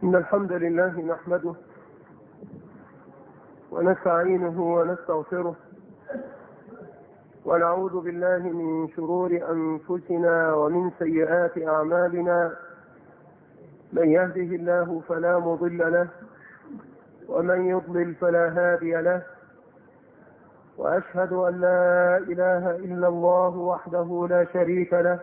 إن الحمد لله نحمده ونستعينه ونستغفره ونعوذ بالله من شرور أنفسنا ومن سيئات أعمالنا. من يهده الله فلا مضل له ومن يضلل فلا هادي له، وأشهد أن لا إله إلا الله وحده لا شريك له،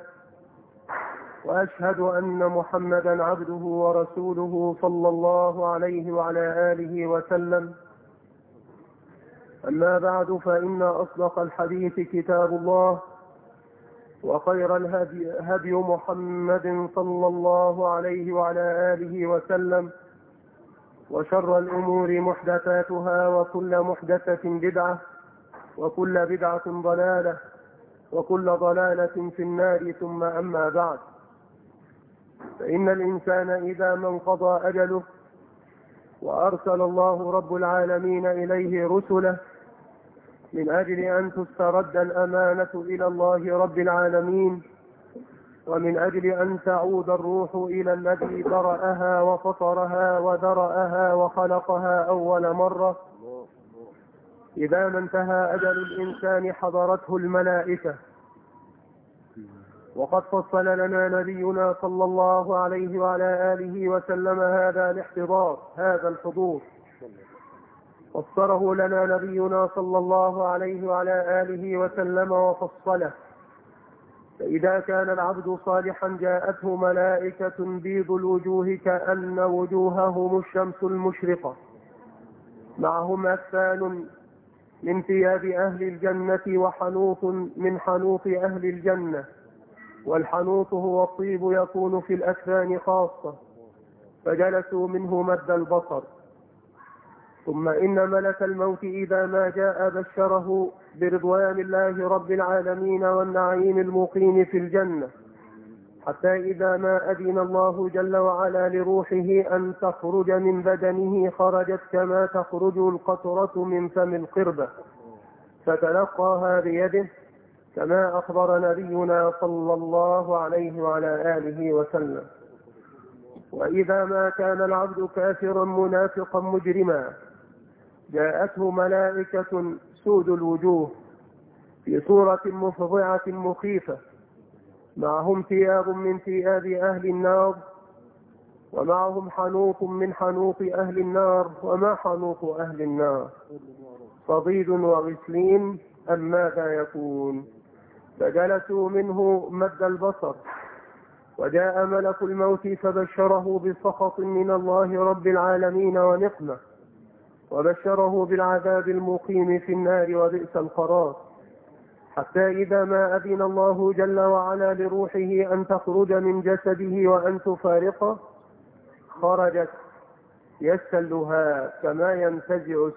وأشهد أن محمدا عبده ورسوله صلى الله عليه وعلى آله وسلم. أما بعد، فإن أصدق الحديث كتاب الله، وخير الهدي هدي محمد صلى الله عليه وعلى آله وسلم، وشر الأمور محدثاتها، وكل محدثة بدعة، وكل بدعة ضلالة، وكل ضلالة في النار. ثم أما بعد، فإن الإنسان إذا ما انقضى أجله وأرسل الله رب العالمين إليه رسله من أجل أن تسترد الأمانة إلى الله رب العالمين، ومن أجل أن تعود الروح إلى الذي برأها وفطرها ودرأها وخلقها أول مرة، إذا ما انتهى أجل الإنسان حضرته الملائكة. وقد فصل لنا نبينا صلى الله عليه وعلى آله وسلم هذا الاحتضار، هذا الحضور، فسره لنا نبينا صلى الله عليه وعلى آله وسلم وفصله. فإذا كان العبد صالحا جاءته ملائكة بيض الوجوه كأن وجوههم الشمس المشرقة، معهم أكفان من ثياب أهل الجنة وحنوط من حنوط أهل الجنة، والحنوط هو الطيب يكون في الأكفان خاصة، فجلسوا منه مد البصر. ثم إن ملك الموت إذا ما جاء بشره برضوان الله رب العالمين والنعيم المقيم في الجنة، حتى إذا ما أذن الله جل وعلا لروحه أن تخرج من بدنه خرجت كما تخرج القطرة من فم القربة، فتلقاها بيده، كما أخبر نبينا صلى الله عليه وعلى آله وسلم. وإذا ما كان العبد كافرا منافقا مجرما جاءته ملائكة سود الوجوه في صورة مفظعة مخيفة، معهم ثياب من ثياب أهل النار، ومعهم حنوط من حنوط أهل النار. وما حنوط أهل النار؟ صديد وغسلين. أم ماذا يكون؟ فجلسوا منه مد البصر، وجاء ملك الموت فبشره بسخط من الله رب العالمين ونقمة، وبشره بالعذاب المقيم في النار وبئس القرار، حتى إذا ما أذن الله جل وعلا لروحه أن تخرج من جسده وأن تفارقه خرجت يسلها كما ينتزع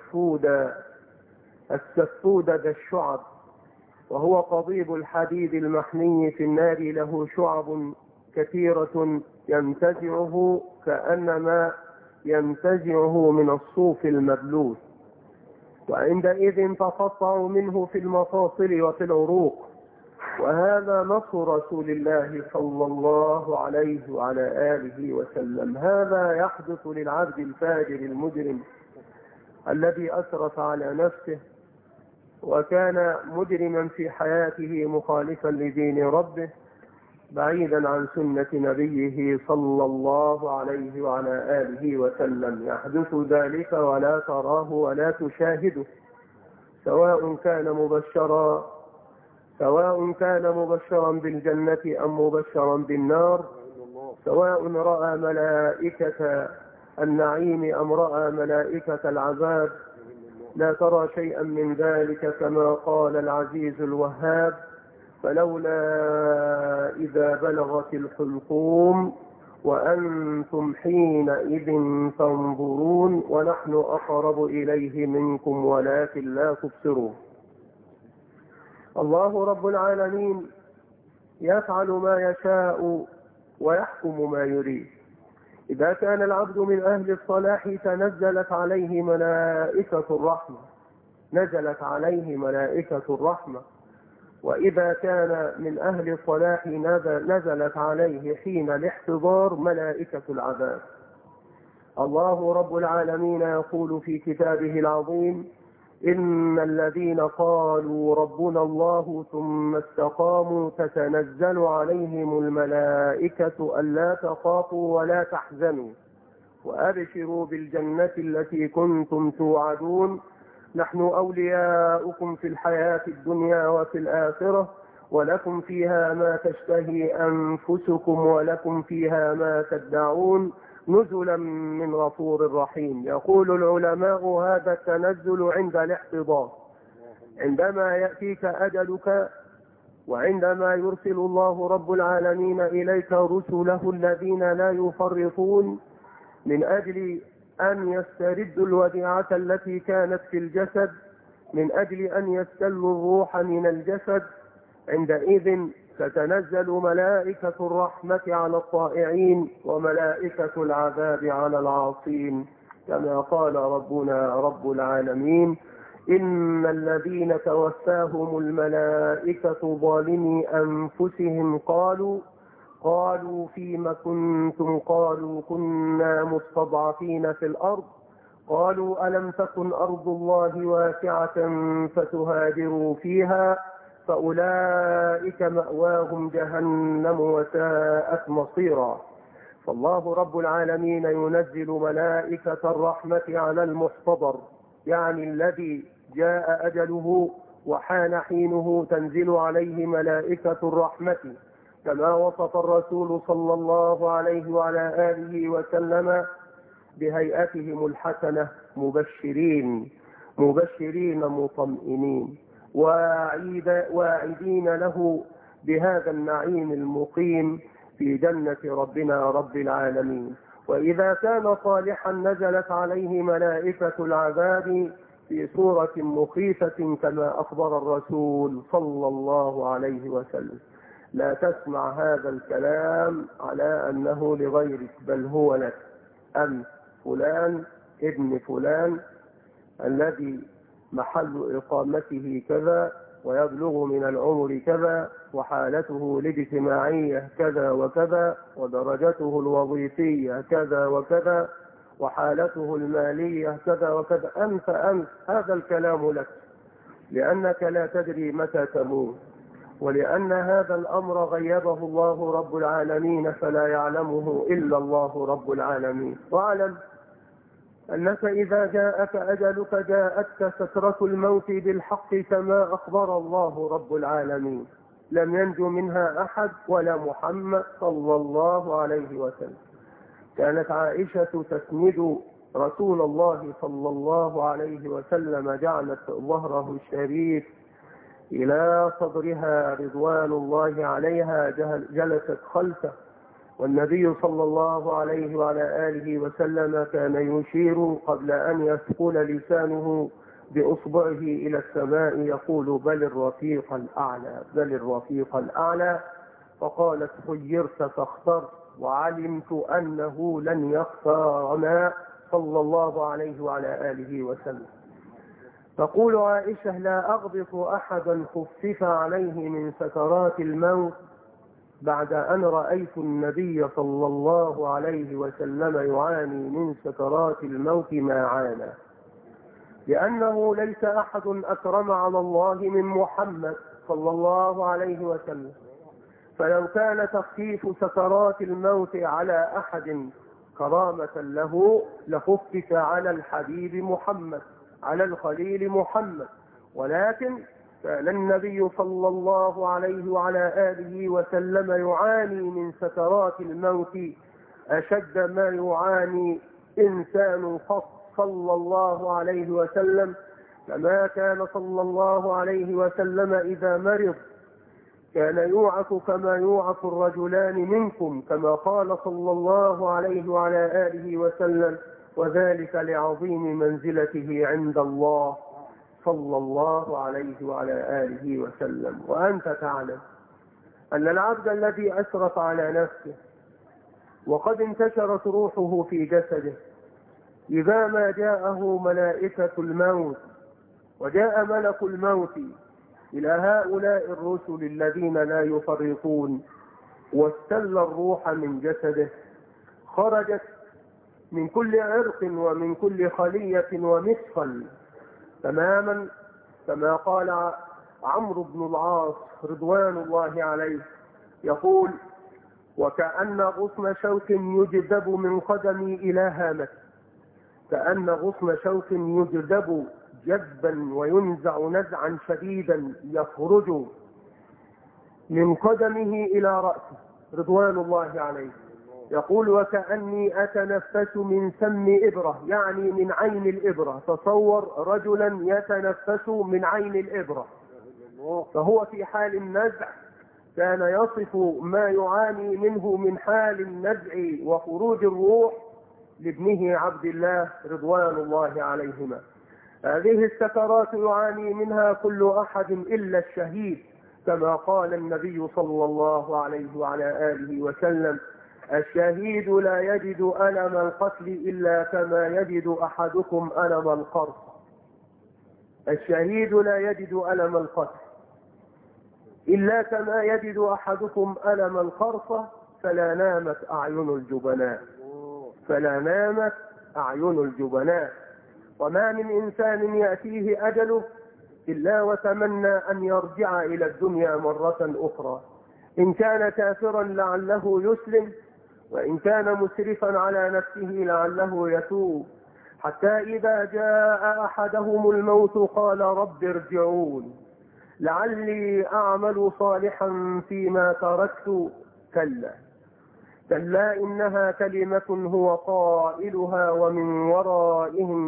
السفود ذا الشعب، وهو قضيب الحديد المحمي في النار، له شعب كثيرة ينتزعه كأنما ينتزعه من الصوف المبلول، وعندئذ تقطع منه في المفاصل وفي العروق. وهذا نص رسول الله صلى الله عليه وعلى آله وسلم. هذا يحدث للعبد الفاجر المجرم الذي أسرف على نفسه وكان مجرما في حياته مخالفا لدين ربه، بعيدا عن سنة نبيه صلى الله عليه وعلى آله وسلم. يحدث ذلك ولا تراه ولا تشاهده، سواء كان مبشرا بالجنة أم مبشرا بالنار، سواء رأى ملائكة النعيم أم رأى ملائكة العذاب، لا ترى شيئا من ذلك، كما قال العزيز الوهاب: فلولا إذا بلغت الحلقوم وأنتم حينئذ تنظرون ونحن أقرب إليه منكم ولكن لا تبصرون. الله رب العالمين يفعل ما يشاء ويحكم ما يريد. إذا كان العبد من أهل الصلاح تنزلت عليه ملائكة الرحمة، وإذا كان من أهل الصلاح نزلت عليه حين الاحتضار ملائكة العذاب. الله رب العالمين يقول في كتابه العظيم: إن الذين قالوا ربنا الله ثم استقاموا تتنزل عليهم الملائكة ألا تخافوا ولا تحزنوا وأبشروا بالجنة التي كنتم توعدون نحن أولياؤكم في الحياة الدنيا وفي الآخرة ولكم فيها ما تشتهي أنفسكم ولكم فيها ما تدعون نزلا من غفور رحيم. يقول العلماء: هذا التنزل عند الاحتضار، عندما يأتيك أجلك، وعندما يرسل الله رب العالمين إليك رسله الذين لا يفرطون من أجل أن يستردوا الوديعة التي كانت في الجسد، من أجل أن يستلوا الروح من الجسد. عندئذ تتنزل ملائكة الرحمة على الطائعين وملائكة العذاب على العاصين، كما قال ربنا رب العالمين: إن الذين توفاهم الملائكة ظالمي أنفسهم قالوا فيم كنتم؟ قالوا كنا مستضعفين في الأرض. قالوا ألم تكن أرض الله واسعة فتهاجروا فيها فأولئك مأواهم جهنم وساءت مصيرا. فالله رب العالمين ينزل ملائكة الرحمة على المحتضر، يعني الذي جاء أجله وحان حينه، تنزل عليه ملائكة الرحمة، كما وصف الرسول صلى الله عليه وعلى آله وسلم بهيئتهم الحسنة: مبشرين مطمئنين واعدين له بهذا النعيم المقيم في جنة ربنا رب العالمين. وإذا كان صالحا نزلت عليه ملائكة العذاب في صورة مخيفة كما أخبر الرسول صلى الله عليه وسلم. لا تسمع هذا الكلام على أنه لغيرك، بل هو لك. أنت فلان ابن فلان الذي محل إقامته كذا، ويبلغ من العمر كذا، وحالته الاجتماعية كذا وكذا، ودرجته الوظيفية كذا وكذا، وحالته المالية كذا وكذا. أنت هذا الكلام لك، لأنك لا تدري متى تموت، ولأن هذا الأمر غيبه الله رب العالمين فلا يعلمه إلا الله رب العالمين. واعلم أنك إذا جاءك أجلك جاءتك سكرة الموت بالحق كما أخبر الله رب العالمين، لم ينجو منها أحد ولا محمد صلى الله عليه وسلم. كانت عائشة تسند رسول الله صلى الله عليه وسلم، جعلت ظهره الشريف إلى صدرها رضوان الله عليها، جلست خلفه، والنبي صلى الله عليه وعلى آله وسلم كان يشير قبل أن يثقل لسانه بأصبعه إلى السماء يقول: بل الرفيق الأعلى، بل الرفيق الأعلى. فقالت: خيرت فاخترت، وعلمت أنه لن يختارنا صلى الله عليه وعلى آله وسلم. تقول عائشة: لا أغبط أحدا خفف عليه من سكرات الموت بعد أن رأيت النبي صلى الله عليه وسلم يعاني من سكرات الموت ما عانى، لأنه ليس أحد أكرم على الله من محمد صلى الله عليه وسلم. فلو كان تخفيف سكرات الموت على أحد كرامة له لخفف على الحبيب محمد، على الخليل محمد. ولكن كان النبي صلى الله عليه وعلى آله وسلم يعاني من سكرات الموت أشد ما يعاني إنسان خاص صلى الله عليه وسلم. كما كان صلى الله عليه وسلم إذا مرض كان يوعك كما يوعك الرجلان منكم، كما قال صلى الله عليه وعلى آله وسلم: وذلك لعظيم منزلته عند الله صلى الله عليه وعلى آله وسلم. وأنت تعلم أن العبد الذي أسرف على نفسه وقد انتشرت روحه في جسده، إذا ما جاءه ملائكة الموت وجاء ملك الموت إلى هؤلاء الرسل الذين لا يفرطون واستل الروح من جسده، خرجت من كل عرق ومن كل خلية ومفصل تماما، كما قال عمرو بن العاص رضوان الله عليه، يقول: وكأن غصن شوك يجذب من قدمي إلى هامتي، كأن غصن شوك يجذب جذبا وينزع نزعا شديدا يخرج من قدمه إلى رأسه رضوان الله عليه. يقول: وكأني أتنفس من سم إبرة، يعني من عين الإبرة. تصور رجلا يتنفس من عين الإبرة، فهو في حال النزع كان يصف ما يعاني منه من حال النزع وخروج الروح لابنه عبد الله رضوان الله عليهما. هذه السكرات يعاني منها كل أحد إلا الشهيد، كما قال النبي صلى الله عليه وعلى آله وسلم: الشهيد لا يجد ألم القتل إلا كما يجد أحدكم ألم القرص. الشهيد لا يجد ألم القتل إلا كما يجد أحدكم ألم القرص، فلا نامت أعين الجبناء، فلا نامت أعين الجبناء. وما من إنسان يأتيه أجله إلا وتمنى أن يرجع إلى الدنيا مرة أخرى، إن كان كافرا لعله يسلم، وإن كان مسرفا على نفسه لعله يتوب، حتى إذا جاء أحدهم الموت قال: رب ارجعون لعلي أعمل صالحا فيما تركت. كلا كلا إنها كلمة هو قائلها ومن ورائهم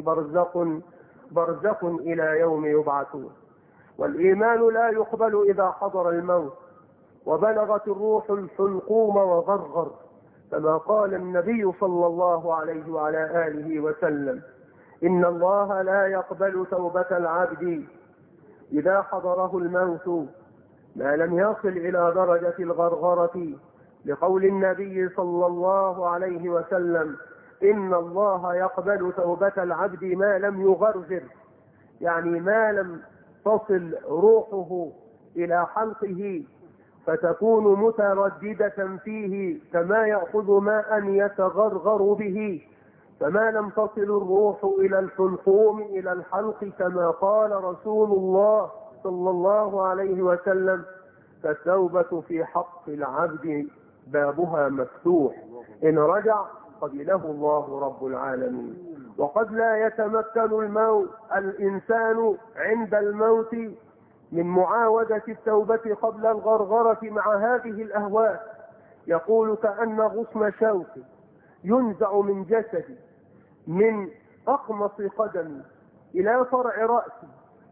برزخ إلى يوم يبعثون. والإيمان لا يقبل إذا حضر الموت وبلغت الروح الحلقوم وغرغر، كما قال النبي صلى الله عليه وعلى آله وسلم: إن الله لا يقبل توبة العبد إذا حضره الموت ما لم يصل إلى درجة الغرغرة، لقول النبي صلى الله عليه وسلم: إن الله يقبل توبة العبد ما لم يغرغر، يعني ما لم تصل روحه إلى حلقه فتكون مترددة فيه كما يأخذ ماء يتغرغر به، فما لم تصل الروح إلى الحلقوم إلى الحلق، كما قال رسول الله صلى الله عليه وسلم: فالتوبة في حق العبد بابها مفتوح، إن رجع قبله الله رب العالمين. وقد لا يتمكن الإنسان عند الموت من معاودة التوبة قبل الغرغرة مع هذه الأهواء. يقول: كأن غصن شوك ينزع من جسدي من أقمص قدمي إلى فرع رأسي،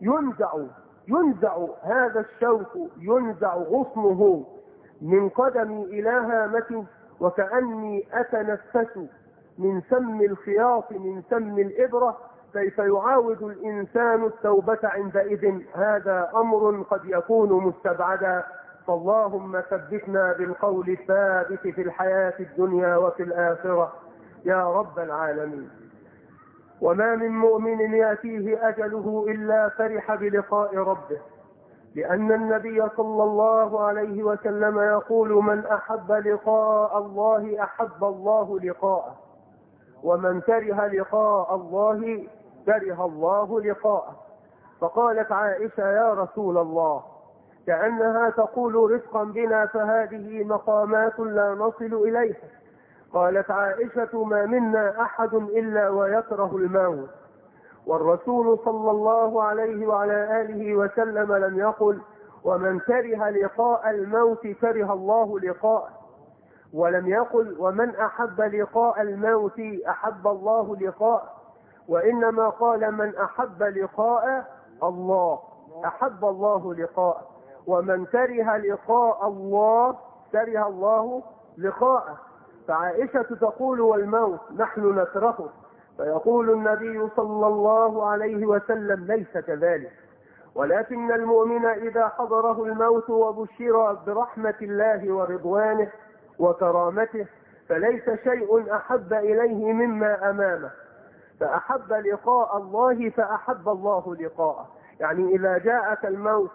ينزع هذا الشوك، ينزع غصنه من قدمي إلى هامتي، وكأني أتنفس من سم الخياط من سم الإبرة. كيف يعاود الإنسان التوبة عندئذ؟ هذا أمر قد يكون مستبعدا. فاللهم ثبتنا بالقول الثابت في الحياة الدنيا وفي الآخرة يا رب العالمين. وما من مؤمن يأتيه أجله إلا فرح بلقاء ربه، لأن النبي صلى الله عليه وسلم يقول: من أحب لقاء الله أحب الله لقاءه، ومن كره لقاء الله كره الله لقاءه. فقالت عائشة: يا رسول الله، كأنها تقول: رفقا بنا فهذه مقامات لا نصل إليها. قالت عائشة: ما منا أحد إلا ويكره الموت. والرسول صلى الله عليه وعلى آله وسلم لم يقل: ومن كره لقاء الموت كره الله لقاءه، ولم يقل: ومن أحب لقاء الموت أحب الله لقاءه، وإنما قال: من أحب لقاء الله أحب الله لقاءه، ومن كره لقاء الله كره الله لقاءه. فعائشة تقول: والموت نحن نكرهه. فيقول النبي صلى الله عليه وسلم: ليس كذلك، ولكن المؤمن إذا حضره الموت وبشر برحمة الله ورضوانه وكرامته فليس شيء أحب إليه مما أمامه، فأحب لقاء الله فأحب الله لقاءه. يعني إذا جاءك الموت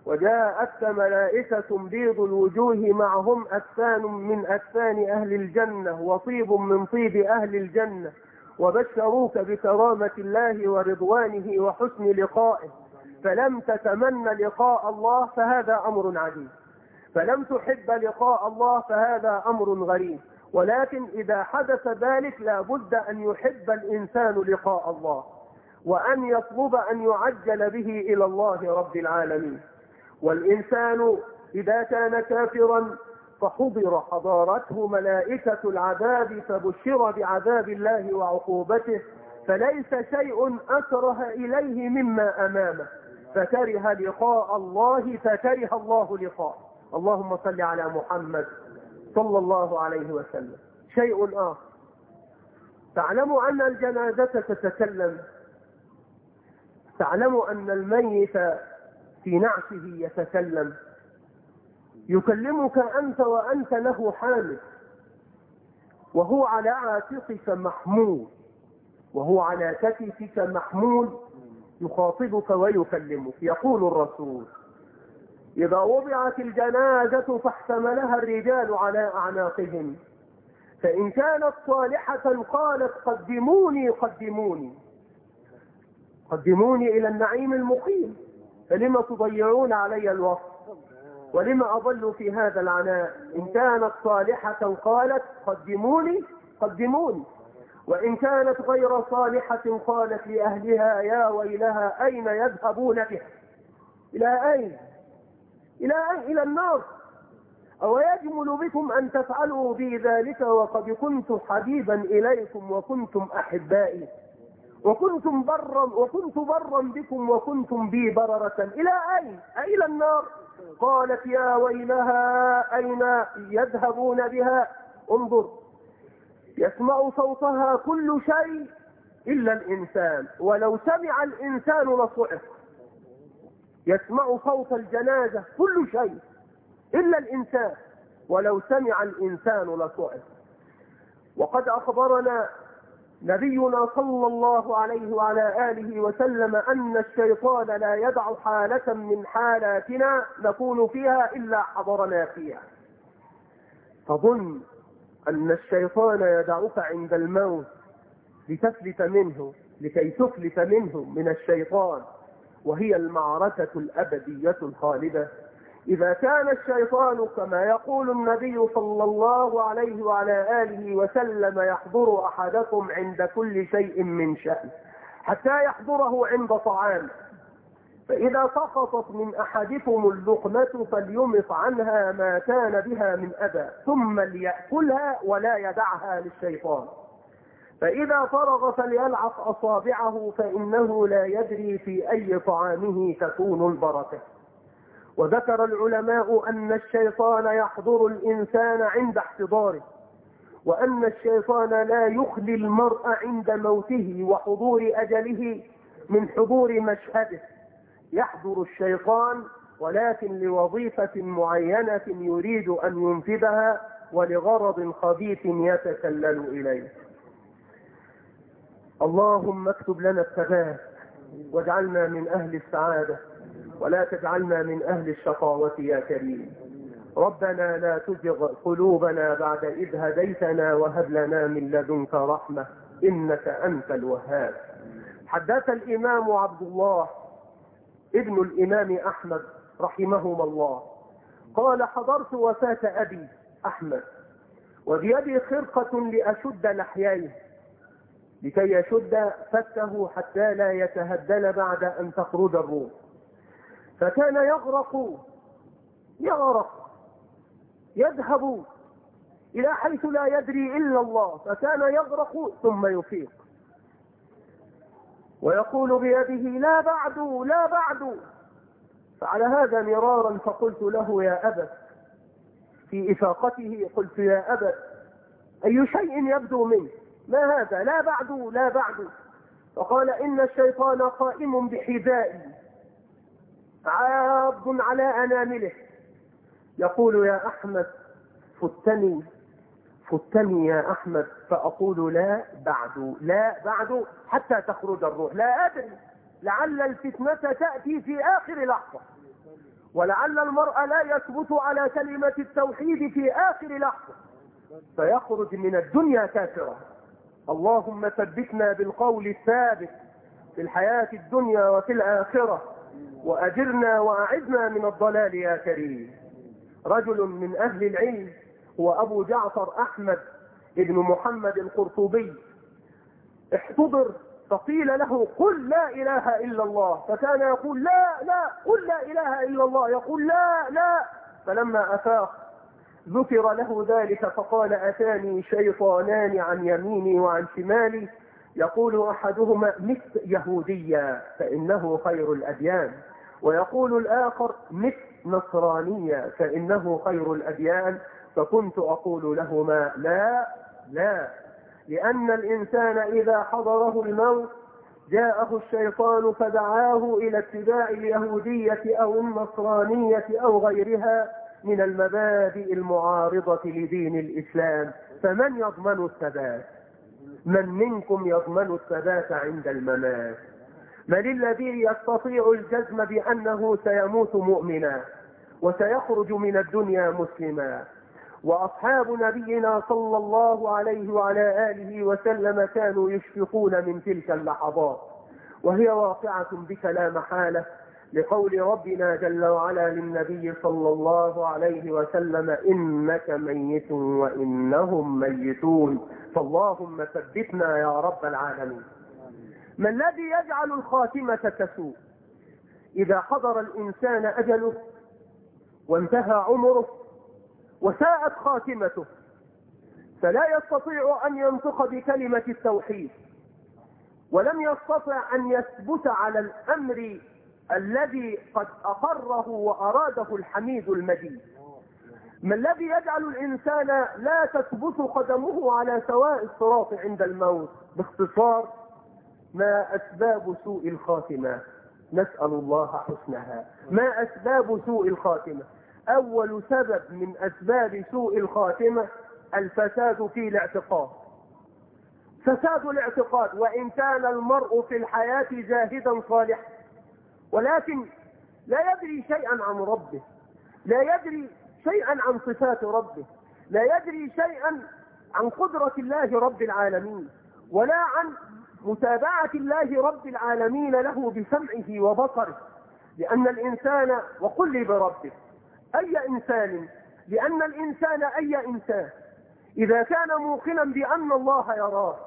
وجاءتك ملائكة بيض الوجوه معهم أكفان من أكفان أهل الجنة وطيب من طيب أهل الجنة، وبشروك بكرامة الله ورضوانه وحسن لقائه، فلم تتمنى لقاء الله فهذا أمر عجيب، فلم تحب لقاء الله فهذا أمر غريب. ولكن إذا حدث ذلك لا بد أن يحب الإنسان لقاء الله، وأن يطلب أن يعجل به إلى الله رب العالمين. والإنسان إذا كان كافرا حضرته ملائكة العذاب فبشر بعذاب الله وعقوبته، فليس شيء أكره إليه مما أمامه، فكره لقاء الله فكره الله لقاءه. اللهم صل على محمد صلى الله عليه وسلم. شيء آخر، تعلم أن الجنازة تتكلم، تعلم أن الميت في نعشه يتكلم، يكلمك أنت وأنت له حامل، وهو على عاتقك محمول، وهو على كتفك محمول، يخاطبك ويكلمك. يقول الرسول: إذا وضعت الجنازة فاحتملها الرجال على أعناقهم، فإن كانت صالحة قالت قدموني قدموني قدموني إلى النعيم المقيم، فلما تضيعون علي الوقت ولما أضل في هذا العناء. إن كانت صالحة قالت قدموني قدموني، وإن كانت غير صالحة قالت لأهلها: يا ويلها أين يذهبون بها؟ إلى أين؟ إلى النار. أو يجمل بكم أن تفعلوا بي ذلك وقد كنت حبيبا إليكم وكنتم أحبائي وكنت برا بكم وكنتم بي بررة. إلى أين؟ إلى النار. قالت: يا ويلها أين يذهبون بها؟ انظر، يسمع صوتها كل شيء إلا الإنسان، ولو سمع الإنسان لصعق. يسمع صوت الجنازة كل شيء إلا الإنسان، ولو سمع الإنسان لصعق. وقد أخبرنا نبينا صلى الله عليه وعلى آله وسلم أن الشيطان لا يدع حالة من حالاتنا نكون فيها إلا حضرنا فيها. تظن أن الشيطان يدعك عند الموت لتفلت منه، لكي تفلت منه من الشيطان، وهي المعركة الأبدية الخالدة. إذا كان الشيطان كما يقول النبي صلى الله عليه وعلى آله وسلم يحضر أحدكم عند كل شيء من شأن حتى يحضره عند طعام، فإذا سقطت من أحدكم اللقمة فليمط عنها ما كان بها من أذى ثم ليأكلها ولا يدعها للشيطان، فإذا فرغ فليلعق أصابعه فإنه لا يدري في أي طعامه تكون البركة. وذكر العلماء أن الشيطان يحضر الإنسان عند احتضاره، وأن الشيطان لا يخلي المرء عند موته وحضور أجله من حضور مشهده. يحضر الشيطان ولكن لوظيفة معينة يريد أن ينفذها ولغرض خبيث يتسلل إليه. اللهم اكتب لنا الثبات واجعلنا من أهل السعادة ولا تجعلنا من أهل الشقاوة يا كريم. ربنا لا تزغ قلوبنا بعد إذ هديتنا وهب لنا من لدنك رحمة إنك أنت الوهاب. حدث الإمام عبد الله ابن الإمام أحمد رحمهما الله قال: حضرت وفاة أبي أحمد وبيدي خرقة لأشد لحييه لكي يشد فكه حتى لا يتهدل بعد أن تخرج الروح، فكان يغرق يذهب إلى حيث لا يدري إلا الله، فكان يغرق ثم يفيق ويقول بيده: لا بعد لا بعد. فعلى هذا مرارا فقلت له: يا أبت، في إفاقته قلت: يا أبت، أي شيء يبدو منه؟ ما هذا؟ لا بعد لا بعد. فقال: إن الشيطان قائم بحذائي عاض على أنامله يقول: يا أحمد فتني يا أحمد، فأقول: لا بعد لا بعد حتى تخرج الروح، لا أدري، لعل الفتنة تأتي في آخر لحظة. ولعل المرء لا يثبت على كلمة التوحيد في آخر لحظة فيخرج من الدنيا كافرا. اللهم ثبتنا بالقول الثابت في الحياة الدنيا وفي الآخرة، وأجرنا وأعذنا من الضلال يا كريم. رجل من أهل العلم هو أبو جعفر أحمد ابن محمد القرطبي احتضر فقيل له قل لا إله إلا الله، فكان يقول لا لا قل لا إله إلا الله، يقول لا لا. فلما أفاق ذكر له ذلك فقال أتاني شيطانان عن يميني وعن شمالي يقول أحدهما مت يهوديا فإنه خير الأديان، ويقول الآخر مت نصرانيا فإنه خير الأديان، فكنت أقول لهما لا لا، لأن الإنسان إذا حضره الموت جاءه الشيطان فدعاه إلى اتباع اليهودية أو النصرانية أو غيرها من المبادئ المعارضة لدين الإسلام، فمن يضمن الثبات؟ من منكم يضمن الثبات عند الممات؟ من الذي يستطيع الجزم بأنه سيموت مؤمنا وسيخرج من الدنيا مسلما؟ وأصحاب نبينا صلى الله عليه وعلى آله وسلم كانوا يشفقون من تلك اللحظات، وهي واقعة بك لا محالة، لقول ربنا جل وعلا للنبي صلى الله عليه وسلم إنك ميت وإنهم ميتون، فاللهم ثبتنا يا رب العالمين. ما الذي يجعل الخاتمة تسوء؟ إذا حضر الإنسان أجله وانتهى عمره وساءت خاتمته فلا يستطيع أن ينطق بكلمة التوحيد، ولم يستطع أن يثبت على الأمر الذي قد أقره وأراده الحميد المجيد. ما الذي يجعل الإنسان لا تثبت قدمه على سواء الصراط عند الموت؟ باختصار، ما أسباب سوء الخاتمة؟ نسأل الله حسنها. ما أسباب سوء الخاتمة؟ أول سبب من أسباب سوء الخاتمة الفساد في الاعتقاد. فساد الاعتقاد، وإن كان المرء في الحياة جاهدا صالحا ولكن لا يدري شيئا عن ربه، لا يدري شيئا عن صفات ربه، لا يدري شيئا عن قدرة الله رب العالمين، ولا عن متابعة الله رب العالمين له بسمعه وبصره. لأن الإنسان، وقل لي بربك أي إنسان، لأن الإنسان أي إنسان إذا كان موقنا بأن الله يراه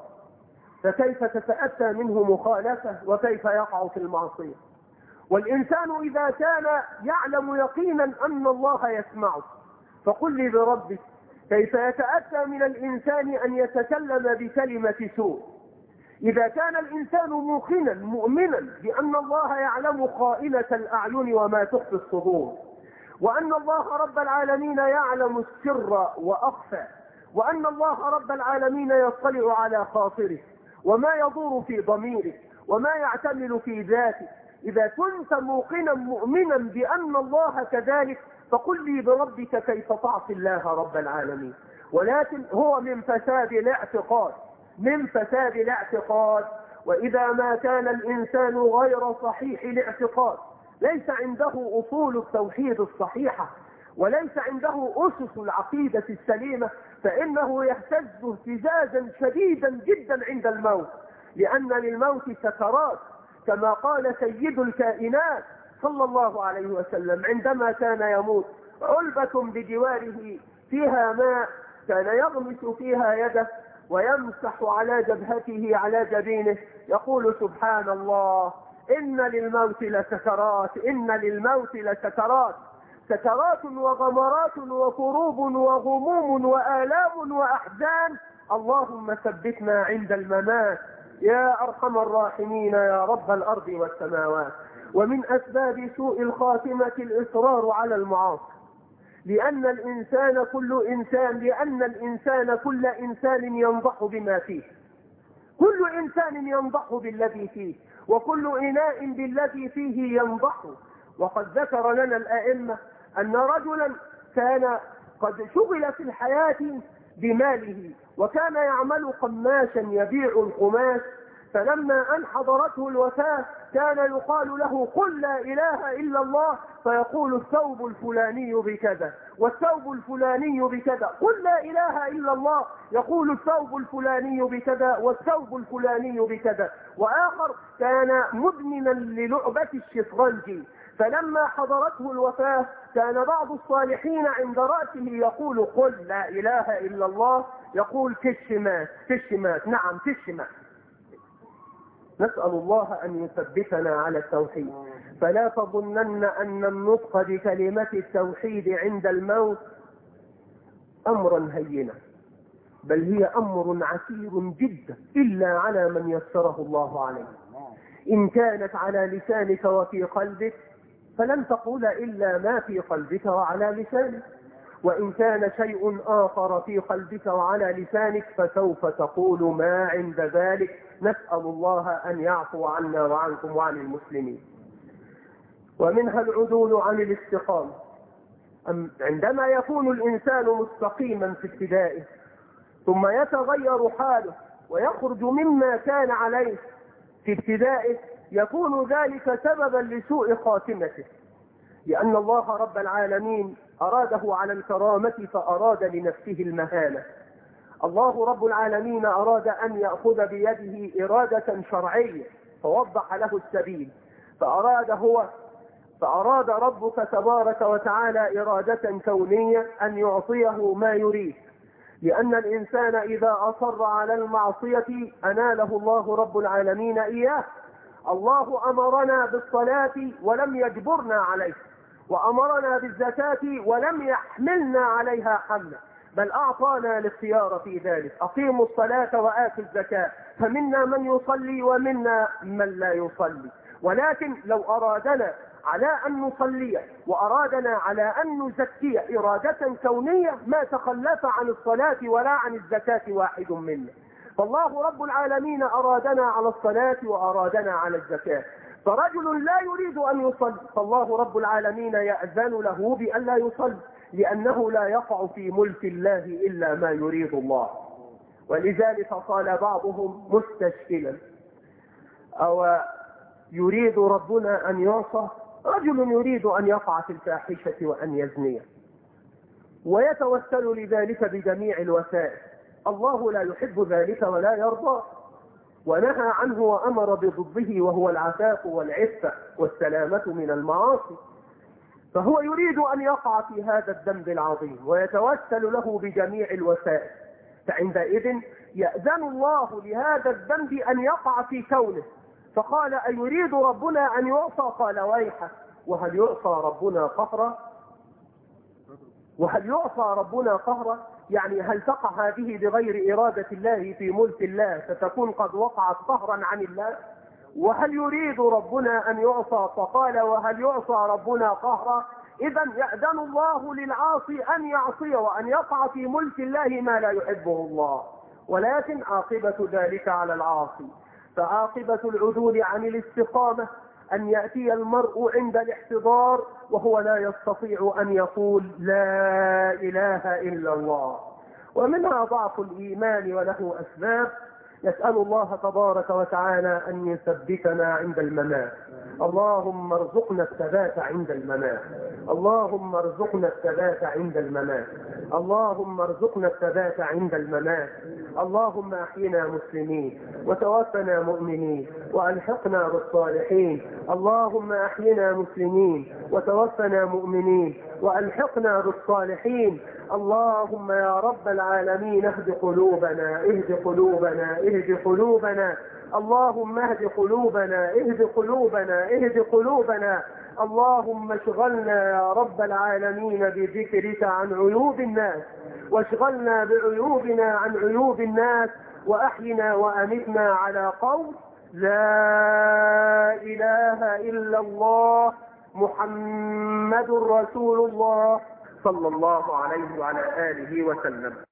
فكيف تتأتى منه مخالفة وكيف يقع في المعصية؟ والإنسان إذا كان يعلم يقينا أن الله يسمعه فقل لي بربك كيف يتأتى من الإنسان أن يتكلم بكلمة سوء؟ إذا كان الإنسان موقنا مؤمنا بأن الله يعلم خائنة الأعين وما تخفي الصدور، وأن الله رب العالمين يعلم السر وأخفى، وأن الله رب العالمين يطلع على خاطرك وما يدور في ضميرك وما يعتمل في ذاتك، إذا كنت موقنا مؤمنا بأن الله كذلك فقل لي بربك كيف تعصي الله رب العالمين. ولكن هو من فساد الاعتقاد، من فساد الاعتقاد. وإذا ما كان الإنسان غير صحيح الاعتقاد، ليس عنده أصول التوحيد الصحيحة وليس عنده أسس العقيدة السليمة، فإنه يهتز اهتزازا شديدا جدا عند الموت، لأن للموت سكرات، كما قال سيد الكائنات صلى الله عليه وسلم عندما كان يموت: علبة بجواره فيها ماء كان يغمس فيها يده ويمسح على جبهته على جبينه يقول: سبحان الله، إن للموت لسكرات، إن للموت لسكرات، سكرات وغمرات وكروب وغموم وآلام وأحزان، اللهم ثبتنا عند الممات يا أرحم الراحمين يا رب الأرض والسماوات. ومن أسباب سوء الخاتمة الإصرار على المعاصي، لأن الإنسان كل إنسان ينضح بما فيه، كل إنسان ينضح بالذي فيه، وكل إناء بالذي فيه ينضح. وقد ذكر لنا الأئمة أن رجلا كان قد شغل في الحياة بماله، وكان يعمل قماشا يبيع القماش، فلما أن حضرته الوفاة كان يقال له قل لا إله إلا الله، فيقول الثوب الفلاني بكذا والثوب الفلاني بكذا، قل لا إله إلا الله، يقول الثوب الفلاني بكذا والثوب الفلاني بكذا. وآخر كان مدمنا للعبة الشطرنج، فلما حضرته الوفاة كان بعض الصالحين عند رأسه يقول قل لا إله إلا الله، يقول كشمات كشمات، نعم كشمات. نسأل الله أن يثبتنا على التوحيد. فلا تظنن أن النطق بكلمة التوحيد عند الموت أمرا هينا، بل هي أمر عسير جدا إلا على من يسره الله عليه. إن كانت على لسانك وفي قلبك فلن تقول إلا ما في قلبك وعلى لسانك، وإن كان شيء آخر في قلبك وعلى لسانك فسوف تقول ما عند ذلك. نسأل الله أن يعفو عنا وعنكم وعن المسلمين. ومنها العدول عن الاستقامة. عندما يكون الإنسان مستقيما في ابتدائه ثم يتغير حاله ويخرج مما كان عليه في ابتدائه، يكون ذلك سببا لسوء خاتمته، لأن الله رب العالمين أراده على الكرامة فأراد لنفسه المهانة. الله رب العالمين أراد أن يأخذ بيده إرادة شرعية فوضح له السبيل، فأراد ربك تبارك وتعالى إرادة كونية أن يعطيه ما يريد، لأن الإنسان إذا أصر على المعصية أناله الله رب العالمين إياه. الله أمرنا بالصلاة ولم يجبرنا عليه، وأمرنا بالزكاة ولم يحملنا عليها حملا، بل أعطانا الاختيار في ذلك. أقيموا الصلاة وآتوا الزكاة، فمنا من يصلي ومنا من لا يصلي. ولكن لو أرادنا على أن نصلي وأرادنا على أن نزكي إرادة كونية ما تخلف عن الصلاة ولا عن الزكاة واحد منا. فالله رب العالمين أرادنا على الصلاة وأرادنا على الزكاة. فرجل لا يريد أن يصلي فالله رب العالمين يأذن له بأن لا يصلي، لأنه لا يقع في ملك الله إلا ما يريد الله. ولذلك قال بعضهم مستشكلا: أو يريد ربنا أن يعصى؟ رجل يريد أن يقع في الفاحشة وأن يزني ويتوسل لذلك بجميع الوسائل، الله لا يحب ذلك ولا يرضى، ونهى عنه وأمر بضده وهو العفاف والعفة والسلامة من المعاصي. فهو يريد أن يقع في هذا الذنب العظيم ويتوسل له بجميع الوسائل، فعندئذ يأذن الله لهذا الذنب أن يقع في كونه. فقال: أيريد ربنا أن يعصى؟ قال: ويحه، وهل يعصى ربنا قهرا؟ وهل يعصى ربنا قهرا؟ يعني هل تقع هذه بغير إرادة الله في ملك الله فتكون قد وقعت قهرا عن الله؟ وهل يريد ربنا أن يعصى؟ فقال: وهل يعصى ربنا قهرا؟ إذا يأذن الله للعاصي أن يعصي وأن يقع في ملك الله ما لا يحبه الله، ولكن عاقبة ذلك على العاصي. فعاقبة العدول عن الاستقامة أن يأتي المرء عند الاحتضار وهو لا يستطيع أن يقول لا إله إلا الله، ومنها ضعف الإيمان وله أسباب. نسأل الله تبارك وتعالى أن يثبتنا عند الممات. اللهم ارزقنا الثبات عند الممات، اللهم ارزقنا الثبات عند الممات، اللهم ارزقنا الثبات عند الممات. اللهم أحينا مسلمين وتوفنا مؤمنين وألحقنا بالصالحين. اللهم أحينا مسلمين وتوفنا مؤمنين وألحقنا بالصالحين. اللهم يا رب العالمين اهد قلوبنا، اهد قلوبنا، اهد قلوبنا. اللهم اهد قلوبنا، اهد قلوبنا، اهد قلوبنا. اللهم اشغلنا يا رب العالمين بذكرك عن عيوب الناس، واشغلنا بعيوبنا عن عيوب الناس، وأحينا وأمتنا على قول لا إله إلا الله محمد رسول الله صلى الله عليه وعلى آله وسلم.